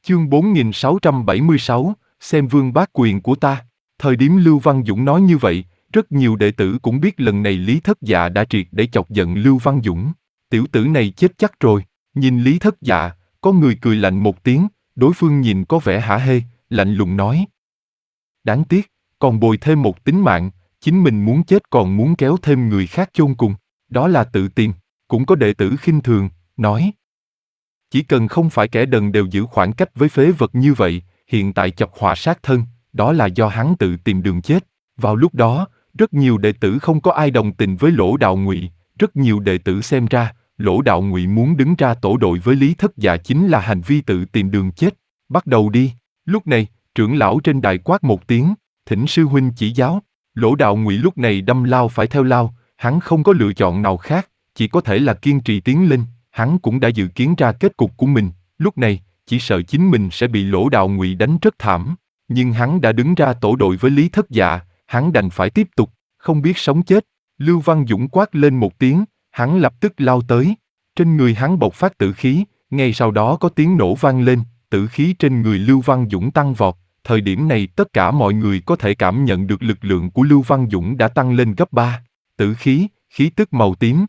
Chương 4676, xem vương bá quyền của ta. Thời điểm Lưu Văn Dũng nói như vậy, rất nhiều đệ tử cũng biết lần này Lý Thất Dạ đã triệt để chọc giận Lưu Văn Dũng. Tiểu tử này chết chắc rồi. Nhìn Lý Thất Dạ, có người cười lạnh một tiếng, đối phương nhìn có vẻ hả hê, lạnh lùng nói. Đáng tiếc, còn bồi thêm một tính mạng, chính mình muốn chết còn muốn kéo thêm người khác chôn cùng, đó là tự tìm. Cũng có đệ tử khinh thường, nói. Chỉ cần không phải kẻ đần đều giữ khoảng cách với phế vật như vậy, hiện tại chọc họa sát thân, đó là do hắn tự tìm đường chết. Vào lúc đó, rất nhiều đệ tử không có ai đồng tình với Lỗ Đạo Ngụy, rất nhiều đệ tử xem ra, Lỗ Đạo Ngụy muốn đứng ra tổ đội với Lý Thất Dạ chính là hành vi tự tìm đường chết. Bắt đầu đi. Lúc này, trưởng lão trên đài quát một tiếng, thỉnh sư huynh chỉ giáo. Lỗ Đạo Ngụy lúc này đâm lao phải theo lao, hắn không có lựa chọn nào khác, chỉ có thể là kiên trì tiến lên. Hắn cũng đã dự kiến ra kết cục của mình, lúc này, chỉ sợ chính mình sẽ bị Lỗ Đạo Ngụy đánh rất thảm. Nhưng hắn đã đứng ra tổ đội với Lý Thất Dạ, hắn đành phải tiếp tục, không biết sống chết. Lưu Văn Dũng quát lên một tiếng, hắn lập tức lao tới. Trên người hắn bộc phát tử khí, ngay sau đó có tiếng nổ vang lên, tử khí trên người Lưu Văn Dũng tăng vọt. Thời điểm này tất cả mọi người có thể cảm nhận được lực lượng của Lưu Văn Dũng đã tăng lên gấp 3. Tử khí, khí tức màu tím.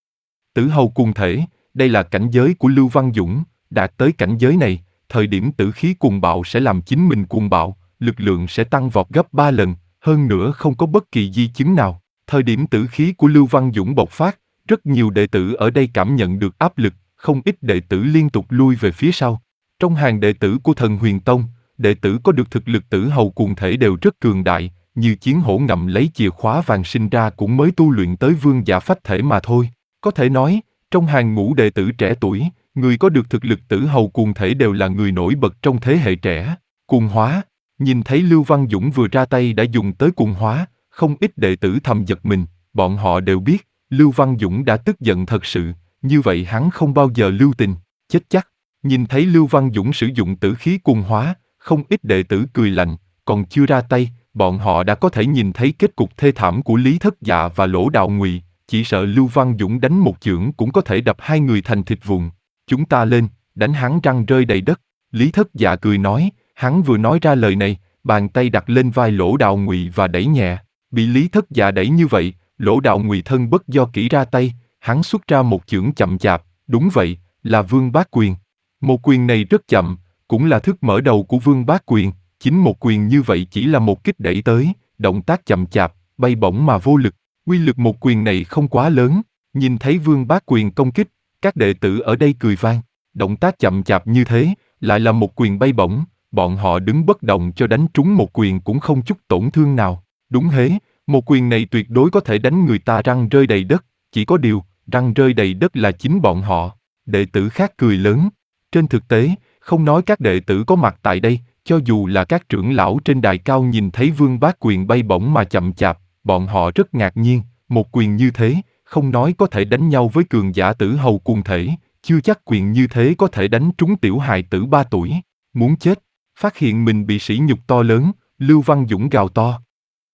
Tử hầu cuồng thể. Đây là cảnh giới của Lưu Văn Dũng, đạt tới cảnh giới này, thời điểm tử khí cuồng bạo sẽ làm chính mình cuồng bạo, lực lượng sẽ tăng vọt gấp 3 lần, hơn nữa không có bất kỳ di chứng nào. Thời điểm tử khí của Lưu Văn Dũng bộc phát, rất nhiều đệ tử ở đây cảm nhận được áp lực, không ít đệ tử liên tục lui về phía sau. Trong hàng đệ tử của Thần Huyền Tông, đệ tử có được thực lực tử hầu cuồng thể đều rất cường đại, như Chiến Hổ ngậm lấy chìa khóa vàng sinh ra cũng mới tu luyện tới vương giả phách thể mà thôi. Có thể nói, trong hàng ngũ đệ tử trẻ tuổi, người có được thực lực tử hầu cuồng thể đều là người nổi bật trong thế hệ trẻ. Cuồng hóa, nhìn thấy Lưu Văn Dũng vừa ra tay đã dùng tới cuồng hóa, không ít đệ tử thầm giật mình, bọn họ đều biết, Lưu Văn Dũng đã tức giận thật sự, như vậy hắn không bao giờ lưu tình, chết chắc. Nhìn thấy Lưu Văn Dũng sử dụng tử khí cuồng hóa, không ít đệ tử cười lạnh, còn chưa ra tay, bọn họ đã có thể nhìn thấy kết cục thê thảm của Lý Thất Dạ và Lỗ Đạo Ngụy. Chỉ sợ Lưu Văn Dũng đánh một chưởng cũng có thể đập hai người thành thịt vụn. Chúng ta lên, đánh hắn răng rơi đầy đất. Lý Thất Dạ cười nói, hắn vừa nói ra lời này, bàn tay đặt lên vai Lỗ Đạo Ngụy và đẩy nhẹ. Bị Lý Thất Dạ đẩy như vậy, Lỗ Đạo Ngụy thân bất do kỹ ra tay, hắn xuất ra một chưởng chậm chạp, đúng vậy, là Vương Bát Quyền. Một quyền này rất chậm, cũng là thức mở đầu của Vương Bát Quyền, chính một quyền như vậy chỉ là một kích đẩy tới, động tác chậm chạp, bay bổng mà vô lực. Uy lực một quyền này không quá lớn, nhìn thấy Vương Bát Quyền công kích, các đệ tử ở đây cười vang, động tác chậm chạp như thế, lại là một quyền bay bổng, bọn họ đứng bất động cho đánh trúng một quyền cũng không chút tổn thương nào. Đúng thế, một quyền này tuyệt đối có thể đánh người ta răng rơi đầy đất, chỉ có điều, răng rơi đầy đất là chính bọn họ. Đệ tử khác cười lớn. Trên thực tế, không nói các đệ tử có mặt tại đây, cho dù là các trưởng lão trên đài cao nhìn thấy Vương Bát Quyền bay bổng mà chậm chạp, bọn họ rất ngạc nhiên, một quyền như thế, không nói có thể đánh nhau với cường giả tử hầu cuồng thể, chưa chắc quyền như thế có thể đánh trúng tiểu hài tử 3 tuổi. Muốn chết, phát hiện mình bị sỉ nhục to lớn, Lưu Văn Dũng gào to.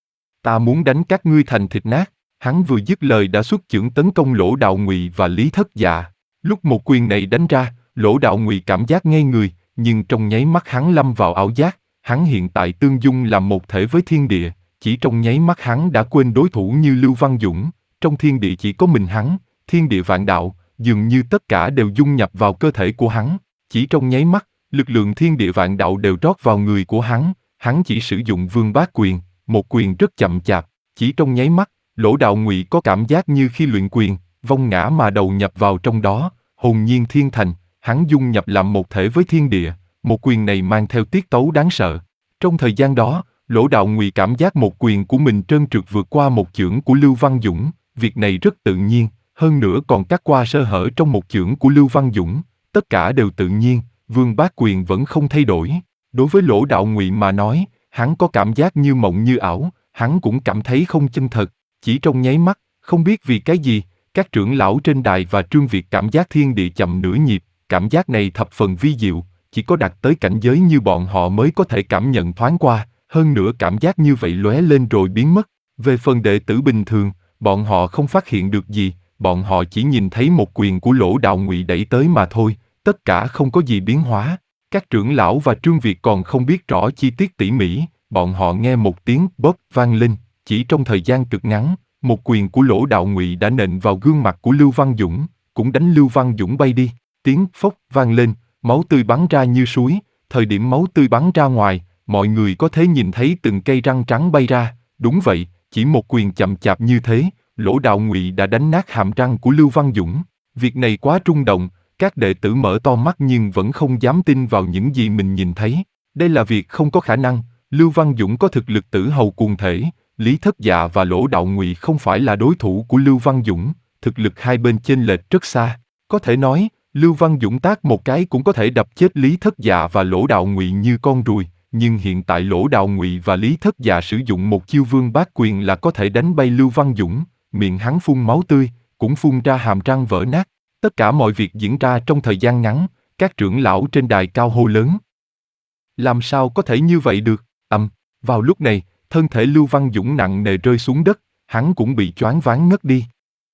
Ta muốn đánh các ngươi thành thịt nát, hắn vừa dứt lời đã xuất chưởng tấn công Lỗ Đạo Ngụy và Lý Thất Dạ. Lúc một quyền này đánh ra, Lỗ Đạo Ngụy cảm giác ngây người, nhưng trong nháy mắt hắn lâm vào ảo giác, hắn hiện tại tương dung làm một thể với thiên địa. Chỉ trong nháy mắt hắn đã quên đối thủ như Lưu Văn Dũng, trong thiên địa chỉ có mình hắn, thiên địa vạn đạo, dường như tất cả đều dung nhập vào cơ thể của hắn. Chỉ trong nháy mắt, lực lượng thiên địa vạn đạo đều rót vào người của hắn chỉ sử dụng Vương Bát Quyền, một quyền rất chậm chạp, chỉ trong nháy mắt, Lỗ Đạo Ngụy có cảm giác như khi luyện quyền, vong ngã mà đầu nhập vào trong đó, hồn nhiên thiên thành, hắn dung nhập làm một thể với thiên địa, một quyền này mang theo tiết tấu đáng sợ. Trong thời gian đó, Lỗ Đạo Ngụy cảm giác một quyền của mình trơn trượt vượt qua một chưởng của Lưu Văn Dũng, việc này rất tự nhiên, hơn nữa còn cắt qua sơ hở trong một chưởng của Lưu Văn Dũng, tất cả đều tự nhiên, Vương Bát Quyền vẫn không thay đổi. Đối với Lỗ Đạo Ngụy mà nói, hắn có cảm giác như mộng như ảo, hắn cũng cảm thấy không chân thật, chỉ trong nháy mắt, không biết vì cái gì, các trưởng lão trên đài và Trương Việt cảm giác thiên địa chậm nửa nhịp, cảm giác này thập phần vi diệu, chỉ có đạt tới cảnh giới như bọn họ mới có thể cảm nhận thoáng qua. Hơn nữa cảm giác như vậy lóe lên rồi biến mất. Về phần đệ tử bình thường, bọn họ không phát hiện được gì, bọn họ chỉ nhìn thấy một quyền của Lỗ Đạo Ngụy đẩy tới mà thôi, tất cả không có gì biến hóa. Các trưởng lão và Trương Việt còn không biết rõ chi tiết tỉ mỉ, bọn họ nghe một tiếng bóp vang lên, chỉ trong thời gian cực ngắn, một quyền của Lỗ Đạo Ngụy đã nện vào gương mặt của Lưu Văn Dũng, cũng đánh Lưu Văn Dũng bay đi. Tiếng phốc vang lên, máu tươi bắn ra như suối, thời điểm máu tươi bắn ra ngoài, mọi người có thể nhìn thấy từng cây răng trắng bay ra. Đúng vậy, chỉ một quyền chậm chạp như thế, Lỗ Đạo Ngụy đã đánh nát hàm răng của Lưu Văn Dũng. Việc này quá rung động, các đệ tử mở to mắt nhưng vẫn không dám tin vào những gì mình nhìn thấy. Đây là việc không có khả năng, Lưu Văn Dũng có thực lực tử hầu cuồng thể, Lý Thất Dạ và Lỗ Đạo Ngụy không phải là đối thủ của Lưu Văn Dũng, thực lực hai bên chênh lệch rất xa. Có thể nói, Lưu Văn Dũng tát một cái cũng có thể đập chết Lý Thất Dạ và Lỗ Đạo Ngụy như con ruồi, nhưng hiện tại Lỗ Đạo Ngụy và Lý Thất Dạ sử dụng một chiêu Vương Bát Quyền là có thể đánh bay Lưu Văn Dũng, miệng hắn phun máu tươi, cũng phun ra hàm răng vỡ nát. Tất cả mọi việc diễn ra trong thời gian ngắn, các trưởng lão trên đài cao hô lớn. Làm sao có thể như vậy được? Vào lúc này, thân thể Lưu Văn Dũng nặng nề rơi xuống đất, hắn cũng bị choáng váng ngất đi.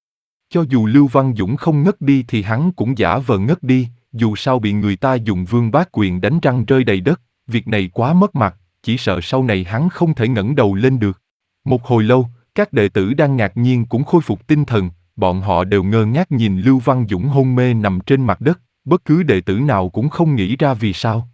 Cho dù Lưu Văn Dũng không ngất đi thì hắn cũng giả vờ ngất đi, dù sao bị người ta dùng Vương Bát Quyền đánh răng rơi đầy đất, việc này quá mất mặt, chỉ sợ sau này hắn không thể ngẩng đầu lên được. Một hồi lâu, các đệ tử đang ngạc nhiên cũng khôi phục tinh thần, bọn họ đều ngơ ngác nhìn Lưu Văn Dũng hôn mê nằm trên mặt đất, bất cứ đệ tử nào cũng không nghĩ ra vì sao.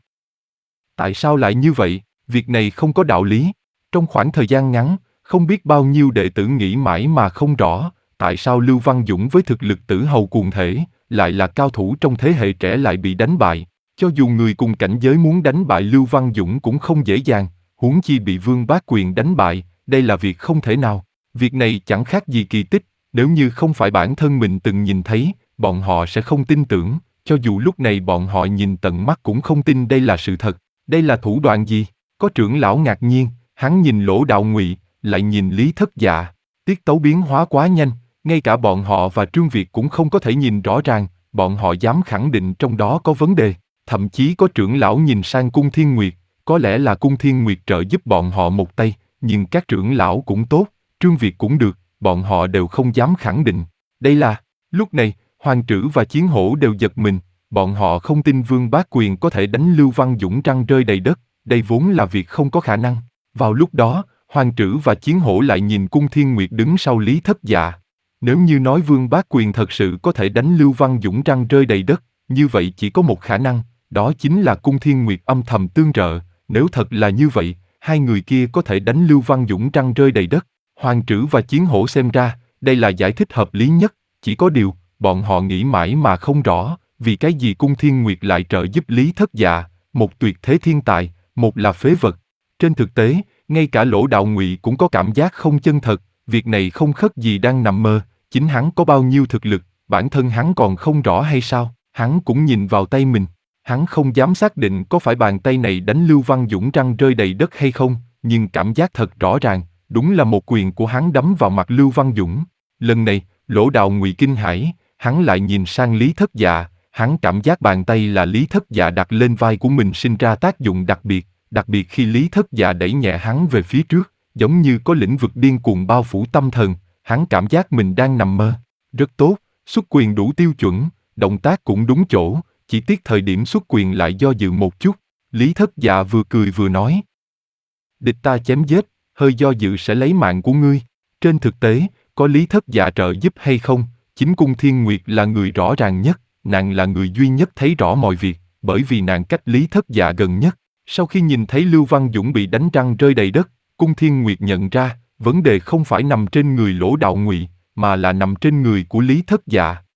Tại sao lại như vậy? Việc này không có đạo lý. Trong khoảng thời gian ngắn, không biết bao nhiêu đệ tử nghĩ mãi mà không rõ, tại sao Lưu Văn Dũng với thực lực tử hầu cuồng thể, lại là cao thủ trong thế hệ trẻ lại bị đánh bại. Cho dù người cùng cảnh giới muốn đánh bại Lưu Văn Dũng cũng không dễ dàng, huống chi bị Vương Bát Quyền đánh bại, đây là việc không thể nào. Việc này chẳng khác gì kỳ tích, nếu như không phải bản thân mình từng nhìn thấy, bọn họ sẽ không tin tưởng, cho dù lúc này bọn họ nhìn tận mắt cũng không tin đây là sự thật. Đây là thủ đoạn gì? Có trưởng lão ngạc nhiên, hắn nhìn Lỗ Đạo Ngụy, lại nhìn Lý Thất Dạ. Tiết tấu biến hóa quá nhanh, ngay cả bọn họ và Trương Việt cũng không có thể nhìn rõ ràng, bọn họ dám khẳng định trong đó có vấn đề. Thậm chí có trưởng lão nhìn sang Cung Thiên Nguyệt, có lẽ là Cung Thiên Nguyệt trợ giúp bọn họ một tay, nhưng các trưởng lão cũng tốt, Trương Việt cũng được, bọn họ đều không dám khẳng định. Đây là, lúc này, Hoàng Trử và Chiến Hổ đều giật mình, bọn họ không tin Vương Bát Quyền có thể đánh Lưu Văn Dũng răng rơi đầy đất, đây vốn là việc không có khả năng. Vào lúc đó, Hoàng Trử và Chiến Hổ lại nhìn Cung Thiên Nguyệt đứng sau Lý Thất Dạ. Nếu như nói Vương Bát Quyền thật sự có thể đánh Lưu Văn Dũng răng rơi đầy đất, như vậy chỉ có một khả năng, đó chính là Cung Thiên Nguyệt âm thầm tương trợ. Nếu thật là như vậy, hai người kia có thể đánh Lưu Văn Dũng răng rơi đầy đất. Hoàng Trử và Chiến Hổ xem ra, đây là giải thích hợp lý nhất, chỉ có điều, bọn họ nghĩ mãi mà không rõ, vì cái gì Cung Thiên Nguyệt lại trợ giúp Lý Thất Dạ, một tuyệt thế thiên tài, một là phế vật. Trên thực tế, ngay cả Lỗ Đạo Ngụy cũng có cảm giác không chân thật, việc này không khác gì đang nằm mơ, chính hắn có bao nhiêu thực lực, bản thân hắn còn không rõ hay sao, hắn cũng nhìn vào tay mình. Hắn không dám xác định có phải bàn tay này đánh Lưu Văn Dũng răng rơi đầy đất hay không, nhưng cảm giác thật rõ ràng, đúng là một quyền của hắn đấm vào mặt Lưu Văn Dũng. Lần này, Lỗ Đạo Ngụy kinh hãi, hắn lại nhìn sang Lý Thất Dạ, hắn cảm giác bàn tay là Lý Thất Dạ đặt lên vai của mình sinh ra tác dụng đặc biệt khi Lý Thất Dạ đẩy nhẹ hắn về phía trước, giống như có lĩnh vực điên cuồng bao phủ tâm thần, hắn cảm giác mình đang nằm mơ. Rất tốt, xuất quyền đủ tiêu chuẩn, động tác cũng đúng chỗ, chỉ tiếc thời điểm xuất quyền lại do dự một chút. Lý Thất Dạ vừa cười vừa nói. Địch ta chém giết, hơi do dự sẽ lấy mạng của ngươi. Trên thực tế, có Lý Thất Dạ trợ giúp hay không, chính Cung Thiên Nguyệt là người rõ ràng nhất, nàng là người duy nhất thấy rõ mọi việc, bởi vì nàng cách Lý Thất Dạ gần nhất. Sau khi nhìn thấy Lưu Văn Dũng bị đánh răng rơi đầy đất, Cung Thiên Nguyệt nhận ra, vấn đề không phải nằm trên người Lỗ Đạo Ngụy, mà là nằm trên người của Lý Thất Dạ.